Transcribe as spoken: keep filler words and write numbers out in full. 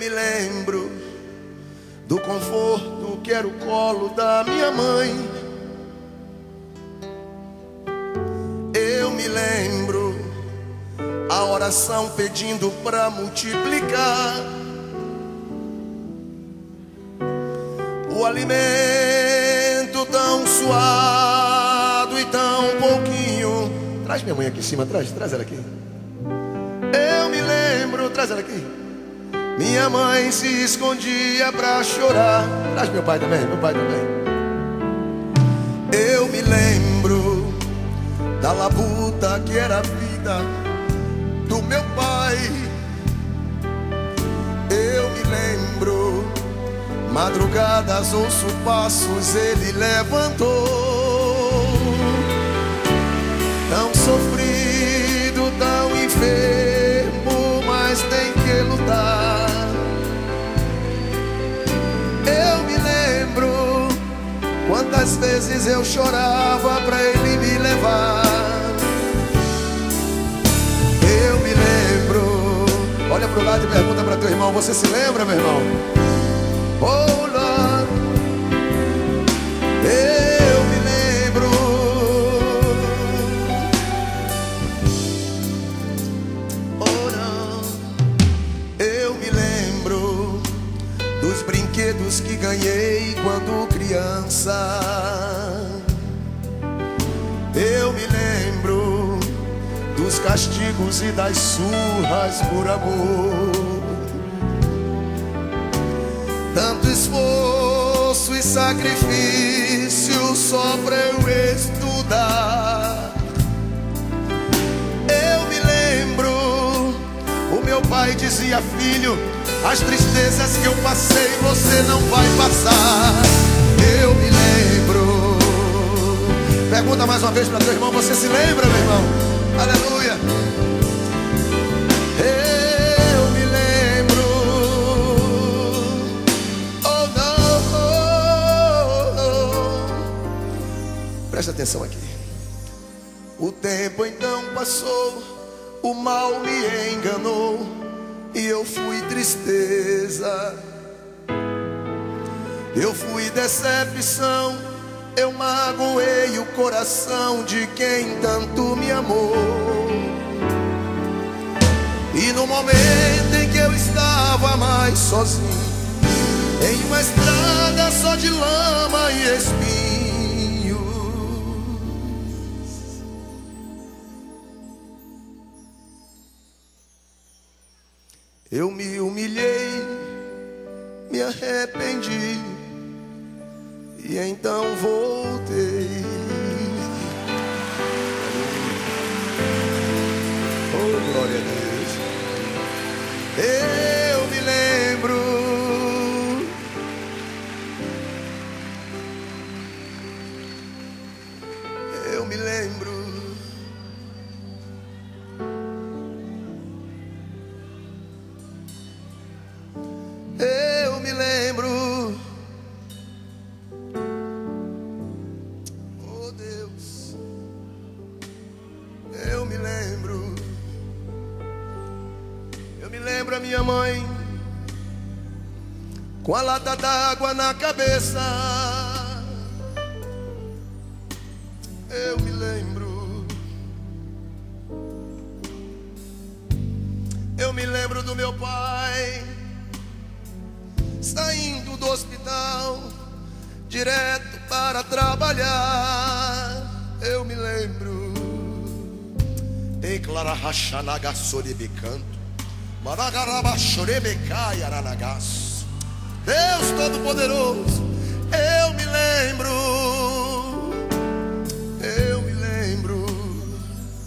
me lembro do conforto que era o colo da minha mãe. Eu me lembro a oração pedindo pra multiplicar o alimento tão suado e tão pouquinho. Traz minha mãe aqui em cima, traz, traz ela aqui. Eu me lembro, traz ela aqui. Minha mãe se escondia pra chorar. Traz meu pai também, meu pai também. Eu me lembro da labuta que era a vida do meu pai. Eu me lembro, madrugadas ouço passos, ele levantou. Tão sofrido, tão enfermo, mas tem que lutar. Eu me lembro quantas vezes eu chorava pra ele me levar. Eu me lembro. Olha pro lado e pergunta pra teu irmão: você se lembra, meu irmão? Oh, Lord. Eu me lembro. Oh, não. Eu me lembro dos brinquedos que ganhei quando criança. Eu me lembro dos castigos e das surras por amor. Tanto esforço e sacrifício só pra eu estudar. Eu me lembro, o meu pai dizia: filho, as tristezas que eu passei você não vai passar. Eu me lembro. Pergunta mais uma vez para teu irmão: você se lembra, meu irmão? Aleluia. Eu me lembro. Oh não. Presta atenção aqui. O tempo então passou, o mal me enganou e eu fui tristeza. Eu fui decepção, eu magoei o coração de quem tanto me amou. E no momento em que eu estava mais sozinho, em uma estrada só de lama e espinhos, eu me humilhei, me arrependi e então voltei. Oh, glória a Deus. Eu me lembro. Eu me lembro. Eu me lembro. Oh Deus, eu me lembro. Eu me lembro a minha mãe com a lata d'água na cabeça. Eu me lembro. Eu me lembro do meu pai saindo do hospital direto para trabalhar. Eu me lembro. Declara rachanaga sorebecanto. Maragaraba chorebecai aranagas. Deus Todo-Poderoso.